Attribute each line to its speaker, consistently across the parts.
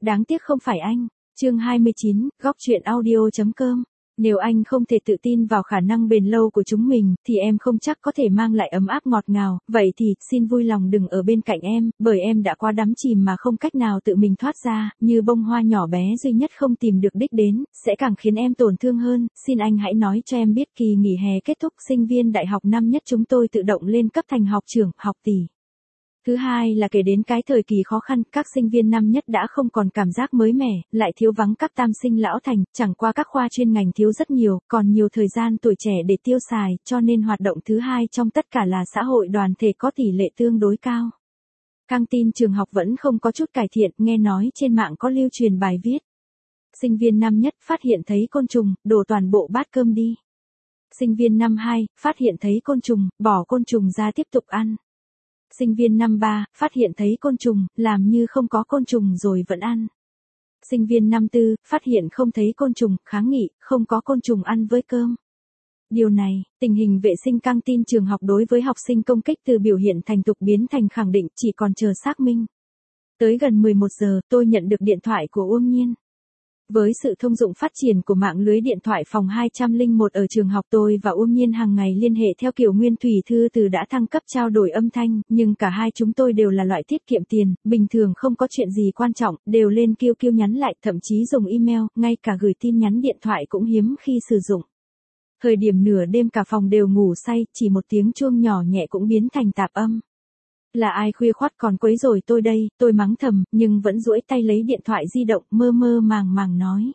Speaker 1: Đáng tiếc không phải anh. Chương 29, góc truyện audio.com. Nếu anh không thể tự tin vào khả năng bền lâu của chúng mình, thì em không chắc có thể mang lại ấm áp ngọt ngào, vậy thì, xin vui lòng đừng ở bên cạnh em, bởi em đã quá đắm chìm mà không cách nào tự mình thoát ra, như bông hoa nhỏ bé duy nhất không tìm được đích đến, sẽ càng khiến em tổn thương hơn, xin anh hãy nói cho em biết kỳ nghỉ hè kết thúc, sinh viên đại học năm nhất chúng tôi tự động lên cấp thành học trưởng, học tỷ. Thứ hai là kể đến cái thời kỳ khó khăn, các sinh viên năm nhất đã không còn cảm giác mới mẻ, lại thiếu vắng các tam sinh lão thành, chẳng qua các khoa chuyên ngành thiếu rất nhiều, còn nhiều thời gian tuổi trẻ để tiêu xài, cho nên hoạt động thứ hai trong tất cả là xã hội đoàn thể có tỷ lệ tương đối cao. Căng tin trường học vẫn không có chút cải thiện, nghe nói trên mạng có lưu truyền bài viết. Sinh viên năm nhất phát hiện thấy côn trùng, đổ toàn bộ bát cơm đi. Sinh viên năm 2, phát hiện thấy côn trùng, bỏ côn trùng ra tiếp tục ăn. Sinh viên năm 3, phát hiện thấy côn trùng, làm như không có côn trùng rồi vẫn ăn. Sinh viên năm 4, phát hiện không thấy côn trùng, kháng nghị, không có côn trùng ăn với cơm. Điều này, tình hình vệ sinh căng tin trường học đối với học sinh công kích từ biểu hiện thành tục biến thành khẳng định, chỉ còn chờ xác minh. Tới gần 11 giờ, tôi nhận được điện thoại của Uông Nhiên. Với sự thông dụng phát triển của mạng lưới điện thoại phòng 201 ở trường học, tôi và Uông Nhiên hàng ngày liên hệ theo kiểu nguyên thủy thư từ đã thăng cấp trao đổi âm thanh, nhưng cả hai chúng tôi đều là loại tiết kiệm tiền, bình thường không có chuyện gì quan trọng, đều lên QQ nhắn lại, thậm chí dùng email, ngay cả gửi tin nhắn điện thoại cũng hiếm khi sử dụng. Thời điểm nửa đêm cả phòng đều ngủ say, chỉ một tiếng chuông nhỏ nhẹ cũng biến thành tạp âm. Là ai khuya khoắt còn quấy rầy tôi đây, tôi mắng thầm, nhưng vẫn duỗi tay lấy điện thoại di động, mơ mơ màng màng nói.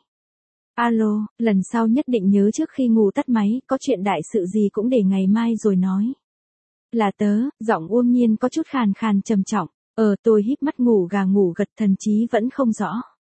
Speaker 1: Alo, lần sau nhất định nhớ trước khi ngủ tắt máy, có chuyện đại sự gì cũng để ngày mai rồi nói. Là tớ, giọng Uông Nhiên có chút khàn khàn trầm trọng. Tôi híp mắt ngủ gà ngủ gật, thần trí vẫn không rõ.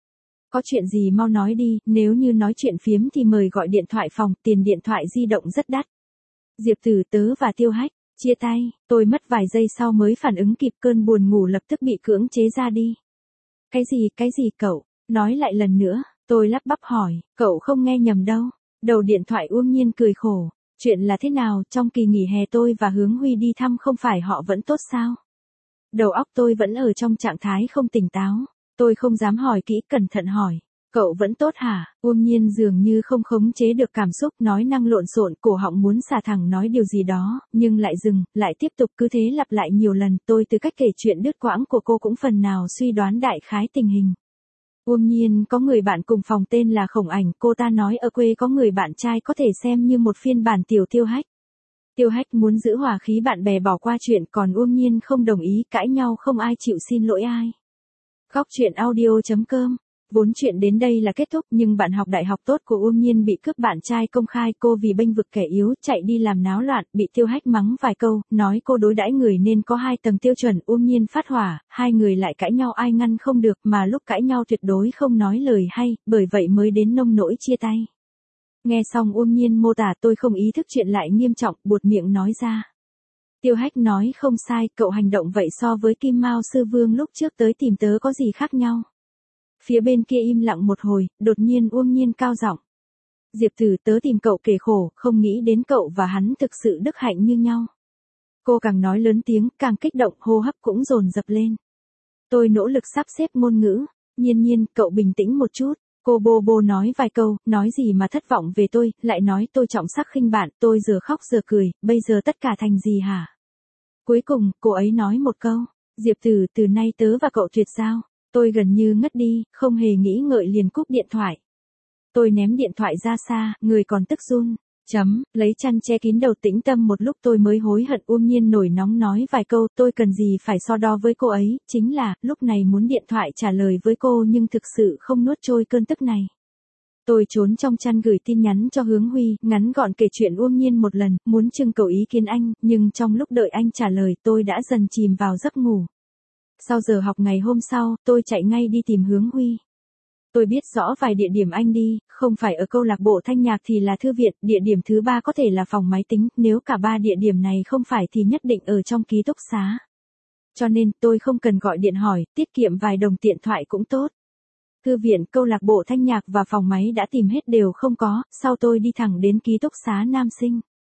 Speaker 1: Có chuyện gì mau nói đi, nếu như nói chuyện phiếm thì mời gọi điện thoại phòng, tiền điện thoại di động rất đắt. Diệp Tử, tớ và Tiêu Hách chia tay, tôi mất vài giây sau mới phản ứng kịp, cơn buồn ngủ lập tức bị cưỡng chế ra đi. Cái gì cậu, nói lại lần nữa, tôi lắp bắp hỏi, cậu không nghe nhầm đâu. Đầu điện thoại Uông Nhiên cười khổ, chuyện là thế nào, trong kỳ nghỉ hè tôi và Hướng Huy đi thăm không phải họ vẫn tốt sao? Đầu óc tôi vẫn ở trong trạng thái không tỉnh táo, tôi không dám hỏi kỹ, cẩn thận hỏi. Cậu vẫn tốt hả? Uông Nhiên dường như không khống chế được cảm xúc, nói năng lộn xộn, cổ họng muốn xả thẳng nói điều gì đó, nhưng lại dừng, lại tiếp tục, cứ thế lặp lại nhiều lần. Tôi từ cách kể chuyện đứt quãng của cô cũng phần nào suy đoán đại khái tình hình. Uông Nhiên có người bạn cùng phòng tên là Khổng Ảnh, cô ta nói ở quê có người bạn trai có thể xem như một phiên bản tiểu Tiêu Hách. Tiêu Hách muốn giữ hòa khí bạn bè bỏ qua chuyện, còn Uông Nhiên không đồng ý, cãi nhau không ai chịu xin lỗi ai. Góc truyện audio.com. Vốn chuyện đến đây là kết thúc, nhưng bạn học đại học tốt của Uông Nhiên bị cướp bạn trai công khai, cô vì bênh vực kẻ yếu, chạy đi làm náo loạn, bị Tiêu Hách mắng vài câu, nói cô đối đãi người nên có 2 tầng tiêu chuẩn. Uông Nhiên phát hỏa, hai người lại cãi nhau, ai ngăn không được, mà lúc cãi nhau tuyệt đối không nói lời hay, bởi vậy mới đến nông nỗi chia tay. Nghe xong Uông Nhiên mô tả, tôi không ý thức chuyện lại nghiêm trọng, buột miệng nói ra. Tiêu Hách nói không sai, cậu hành động vậy so với Kim Mao Sư Vương lúc trước tới tìm tớ có gì khác nhau? Phía bên kia im lặng một hồi, đột nhiên Uông Nhiên cao giọng. Diệp Tử, tớ tìm cậu kể khổ, không nghĩ đến cậu và hắn thực sự đức hạnh như nhau. Cô càng nói lớn tiếng, càng kích động, hô hấp cũng dồn dập lên. Tôi nỗ lực sắp xếp ngôn ngữ. Nhiên, cậu bình tĩnh một chút. Cô bô nói vài câu, nói gì mà thất vọng về tôi, lại nói tôi trọng sắc khinh bạn, tôi giờ khóc giờ cười, bây giờ tất cả thành gì hả? Cuối cùng, cô ấy nói một câu. Diệp Tử, từ nay tớ và cậu tuyệt giao. Tôi gần như ngất đi, không hề nghĩ ngợi liền cúp điện thoại. Tôi ném điện thoại ra xa, người còn tức run. Lấy chăn che kín đầu, tĩnh tâm một lúc tôi mới hối hận. Uông Nhiên nổi nóng nói vài câu, tôi cần gì phải so đo với cô ấy, chính là, lúc này muốn điện thoại trả lời với cô nhưng thực sự không nuốt trôi cơn tức này. Tôi trốn trong chăn gửi tin nhắn cho Hướng Huy, ngắn gọn kể chuyện Uông Nhiên một lần, muốn trưng cầu ý kiến anh, nhưng trong lúc đợi anh trả lời tôi đã dần chìm vào giấc ngủ. Sau giờ học ngày hôm sau, tôi chạy ngay đi tìm Hướng Huy. Tôi biết rõ vài địa điểm anh đi, không phải ở câu lạc bộ thanh nhạc thì là thư viện, địa điểm thứ 3 có thể là phòng máy tính, nếu cả 3 địa điểm này không phải thì nhất định ở trong ký túc xá. Cho nên, tôi không cần gọi điện hỏi, tiết kiệm vài đồng điện thoại cũng tốt. Thư viện, câu lạc bộ thanh nhạc và phòng máy đã tìm hết đều không có, sau tôi đi thẳng đến ký túc xá nam sinh.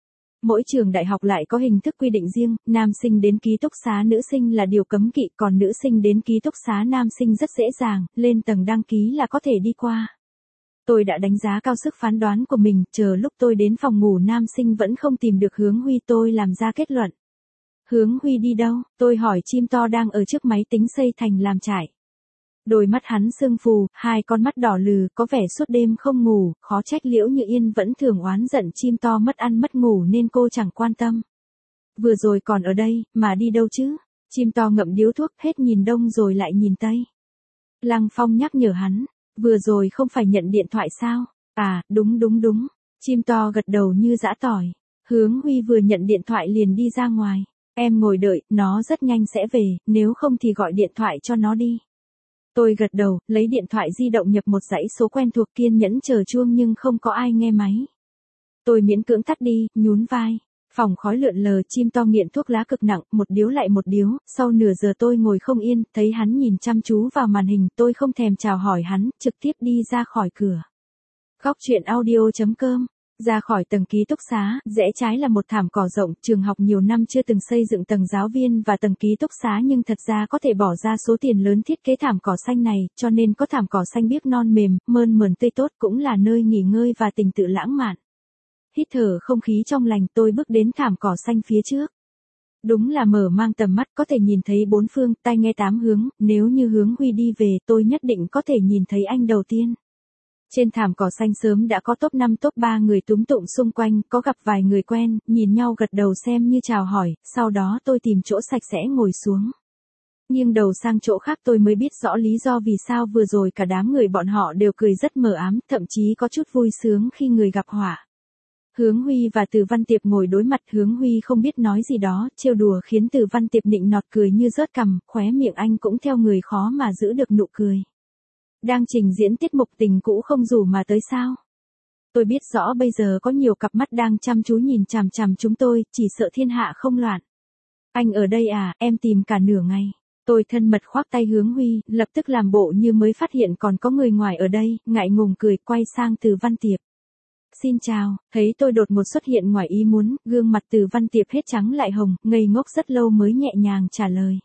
Speaker 1: Mỗi trường đại học lại có hình thức quy định riêng, nam sinh đến ký túc xá nữ sinh là điều cấm kỵ, còn nữ sinh đến ký túc xá nam sinh rất dễ dàng, lên tầng đăng ký là có thể đi qua. Tôi đã đánh giá cao sức phán đoán của mình, chờ lúc tôi đến phòng ngủ nam sinh vẫn không tìm được Hướng Huy, tôi làm ra kết luận. Hướng Huy đi đâu? Tôi hỏi chim to đang ở trước máy tính xây thành làm trải. Đôi mắt hắn sưng phù, hai con mắt đỏ lừ, có vẻ suốt đêm không ngủ, khó trách Liễu Như Yên vẫn thường oán giận chim to mất ăn mất ngủ nên cô chẳng quan tâm. Vừa rồi còn ở đây, mà đi đâu chứ? Chim to ngậm điếu thuốc, hết nhìn đông rồi lại nhìn tây. Lăng Phong nhắc nhở hắn, vừa rồi không phải nhận điện thoại sao? À, đúng. Chim to gật đầu như giã tỏi. Hướng Huy vừa nhận điện thoại liền đi ra ngoài. Em ngồi đợi, nó rất nhanh sẽ về, nếu không thì gọi điện thoại cho nó đi. Tôi gật đầu, lấy điện thoại di động nhập một dãy số quen thuộc, kiên nhẫn chờ chuông nhưng không có ai nghe máy. Tôi miễn cưỡng tắt đi, nhún vai. Phòng khói lượn lờ, chim to nghiện thuốc lá cực nặng, một điếu lại một điếu, sau nửa giờ tôi ngồi không yên, thấy hắn nhìn chăm chú vào màn hình, tôi không thèm chào hỏi hắn, trực tiếp đi ra khỏi cửa. Góc truyện audio.com. Ra khỏi tầng ký túc xá, rẽ trái là một thảm cỏ rộng, trường học nhiều năm chưa từng xây dựng tầng giáo viên và tầng ký túc xá nhưng thật ra có thể bỏ ra số tiền lớn thiết kế thảm cỏ xanh này, cho nên có thảm cỏ xanh biếc non mềm, mơn mởn tươi tốt, cũng là nơi nghỉ ngơi và tình tự lãng mạn. Hít thở không khí trong lành, tôi bước đến thảm cỏ xanh phía trước. Đúng là mở mang tầm mắt, có thể nhìn thấy bốn phương, tai nghe tám hướng, nếu như Hướng Huy đi về, tôi nhất định có thể nhìn thấy anh đầu tiên. Trên thảm cỏ xanh sớm đã có top 5 top 3 người túm tụm xung quanh, có gặp vài người quen, nhìn nhau gật đầu xem như chào hỏi, sau đó tôi tìm chỗ sạch sẽ ngồi xuống. Nhưng đầu sang chỗ khác tôi mới biết rõ lý do vì sao vừa rồi cả đám người bọn họ đều cười rất mờ ám, thậm chí có chút vui sướng khi người gặp họa. Hướng Huy và Từ Văn Tiệp ngồi đối mặt, Hướng Huy không biết nói gì đó, trêu đùa khiến Từ Văn Tiệp nịnh nọt cười như rớt cằm, khóe miệng anh cũng theo người khó mà giữ được nụ cười. Đang trình diễn tiết mục tình cũ không rủ mà tới sao? Tôi biết rõ bây giờ có nhiều cặp mắt đang chăm chú nhìn chằm chằm chúng tôi, chỉ sợ thiên hạ không loạn. Anh ở đây à, em tìm cả nửa ngày. Tôi thân mật khoác tay Hướng Huy, lập tức làm bộ như mới phát hiện còn có người ngoài ở đây, ngại ngùng cười quay sang Từ Văn Tiệp. Xin chào, thấy tôi đột ngột xuất hiện ngoài ý muốn, gương mặt Từ Văn Tiệp hết trắng lại hồng, ngây ngốc rất lâu mới nhẹ nhàng trả lời.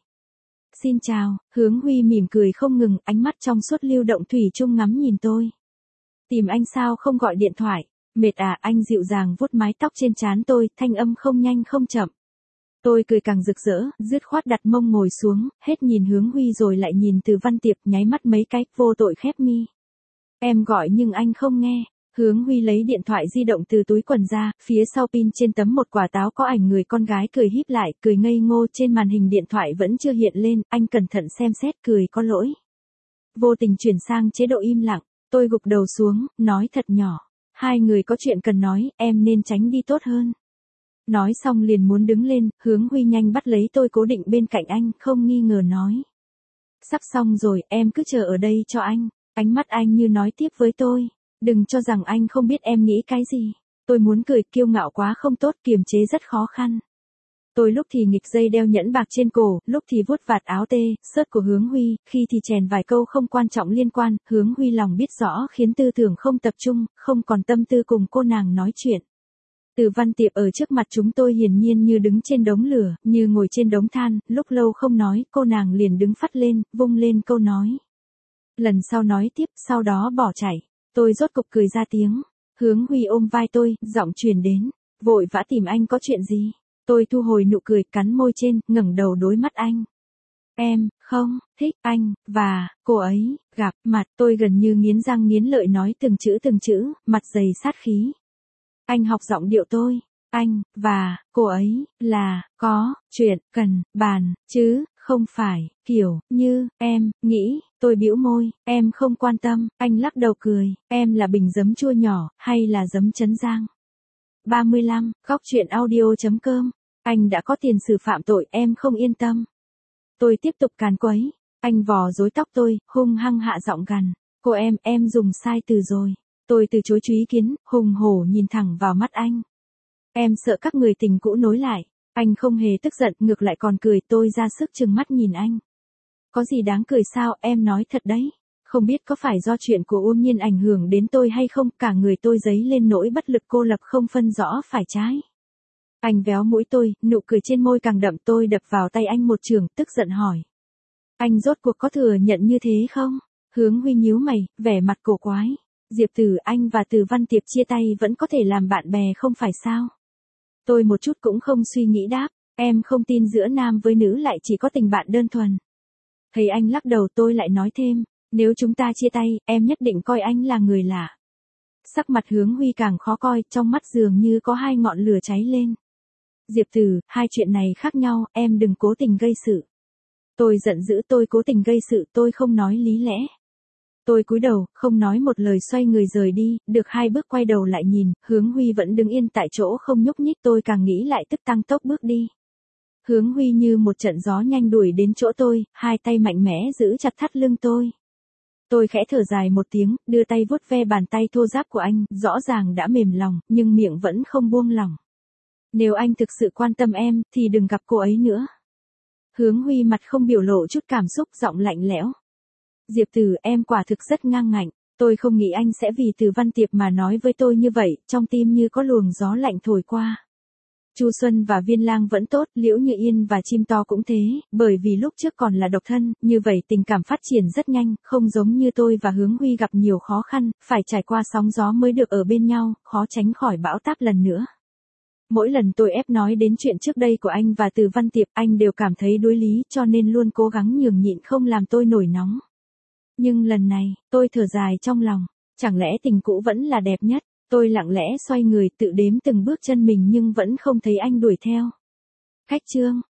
Speaker 1: Xin chào, Hướng Huy mỉm cười không ngừng, ánh mắt trong suốt lưu động thủy chung ngắm nhìn tôi. Tìm anh sao không gọi điện thoại? Mệt à? Anh dịu dàng vuốt mái tóc trên trán tôi, thanh âm không nhanh không chậm. Tôi cười càng rực rỡ, dứt khoát đặt mông ngồi xuống, hết nhìn Hướng Huy rồi lại nhìn Từ Văn Tiệp, nháy mắt mấy cái, vô tội khép mi. Em gọi nhưng anh không nghe. Hướng Huy lấy điện thoại di động từ túi quần ra, phía sau pin trên tấm một quả táo có ảnh người con gái cười híp lại, cười ngây ngô, trên màn hình điện thoại vẫn chưa hiện lên, anh cẩn thận xem xét, cười có lỗi. Vô tình chuyển sang chế độ im lặng, tôi gục đầu xuống, nói thật nhỏ. Hai người có chuyện cần nói, em nên tránh đi tốt hơn. Nói xong liền muốn đứng lên, Hướng Huy nhanh bắt lấy tôi cố định bên cạnh anh, không nghi ngờ nói. Sắp xong rồi, em cứ chờ ở đây cho anh. Ánh mắt anh như nói tiếp với tôi. Đừng cho rằng anh không biết em nghĩ cái gì. Tôi muốn cười, kiêu ngạo quá không tốt, kiềm chế rất khó khăn. Tôi lúc thì nghịch dây đeo nhẫn bạc trên cổ, lúc thì vuốt vạt áo tê, sớt của Hướng Huy, khi thì chèn vài câu không quan trọng liên quan, Hướng Huy lòng biết rõ khiến tư tưởng không tập trung, không còn tâm tư cùng cô nàng nói chuyện. Từ Văn Tiệp ở trước mặt chúng tôi hiển nhiên như đứng trên đống lửa, như ngồi trên đống than, lúc lâu không nói, cô nàng liền đứng phắt lên, vung lên câu nói. Lần sau nói tiếp, sau đó bỏ chạy. Tôi rốt cục cười ra tiếng. Hướng Huy ôm vai tôi, giọng truyền đến. Vội vã tìm anh có chuyện gì? Tôi thu hồi nụ cười, cắn môi trên, ngẩng đầu đối mắt anh. Em, không, thích anh, và, cô ấy, gặp mặt. Tôi gần như nghiến răng nghiến lợi nói từng chữ, mặt dày sát khí. Anh học giọng điệu tôi. Anh, và, cô ấy, là, có, chuyện, cần, bàn, chứ, không phải, kiểu, như, em, nghĩ. Tôi bĩu môi, em không quan tâm, anh lắc đầu cười, em là bình giấm chua nhỏ, hay là giấm Trấn Giang? 35, góc truyện audio.com, anh đã có tiền sử phạm tội, em không yên tâm. Tôi tiếp tục càn quấy, anh vò rối tóc tôi, hung hăng hạ giọng gằn, cô em dùng sai từ rồi. Tôi từ chối chú ý kiến, hùng hổ nhìn thẳng vào mắt anh. Em sợ các người tình cũ nối lại, anh không hề tức giận, ngược lại còn cười, tôi ra sức trừng mắt nhìn anh. Có gì đáng cười sao, em nói thật đấy. Không biết có phải do chuyện của Uông Nhiên ảnh hưởng đến tôi hay không, cả người tôi dấy lên nỗi bất lực cô lập không phân rõ phải trái. Anh véo mũi tôi, nụ cười trên môi càng đậm, tôi đập vào tay anh một chưởng, tức giận hỏi. Anh rốt cuộc có thừa nhận như thế không? Hướng Huy nhíu mày, vẻ mặt cổ quái. Diệp Tử, anh và Từ Văn Tiệp chia tay vẫn có thể làm bạn bè không phải sao? Tôi một chút cũng không suy nghĩ đáp, em không tin giữa nam với nữ lại chỉ có tình bạn đơn thuần. Thấy anh lắc đầu tôi lại nói thêm, nếu chúng ta chia tay, em nhất định coi anh là người lạ. Sắc mặt Hướng Huy càng khó coi, trong mắt dường như có hai ngọn lửa cháy lên. Diệp Tử, hai chuyện này khác nhau, em đừng cố tình gây sự. Tôi giận dữ, tôi cố tình gây sự, tôi không nói lý lẽ. Tôi cúi đầu, không nói một lời xoay người rời đi, được 2 bước quay đầu lại nhìn, Hướng Huy vẫn đứng yên tại chỗ không nhúc nhích, tôi càng nghĩ lại tức tăng tốc bước đi. Hướng Huy như một trận gió nhanh đuổi đến chỗ tôi, hai tay mạnh mẽ giữ chặt thắt lưng tôi. Tôi khẽ thở dài một tiếng, đưa tay vuốt ve bàn tay thô ráp của anh, rõ ràng đã mềm lòng, nhưng miệng vẫn không buông lỏng. Nếu anh thực sự quan tâm em, thì đừng gặp cô ấy nữa. Hướng Huy mặt không biểu lộ chút cảm xúc, giọng lạnh lẽo. Diệp Tử, em quả thực rất ngang ngạnh, tôi không nghĩ anh sẽ vì Từ Văn Tiệp mà nói với tôi như vậy, trong tim như có luồng gió lạnh thổi qua. Chu Xuân và Viên Lang vẫn tốt, Liễu Như Yên và Chim To cũng thế, bởi vì lúc trước còn là độc thân, như vậy tình cảm phát triển rất nhanh, không giống như tôi và Hướng Huy gặp nhiều khó khăn, phải trải qua sóng gió mới được ở bên nhau, khó tránh khỏi bão táp lần nữa. Mỗi lần tôi ép nói đến chuyện trước đây của anh và Từ Văn Tiệp, anh đều cảm thấy đối lý, cho nên luôn cố gắng nhường nhịn không làm tôi nổi nóng. Nhưng lần này, tôi thở dài trong lòng, chẳng lẽ tình cũ vẫn là đẹp nhất? Tôi lặng lẽ xoay người tự đếm từng bước chân mình nhưng vẫn không thấy anh đuổi theo. Khách Trương,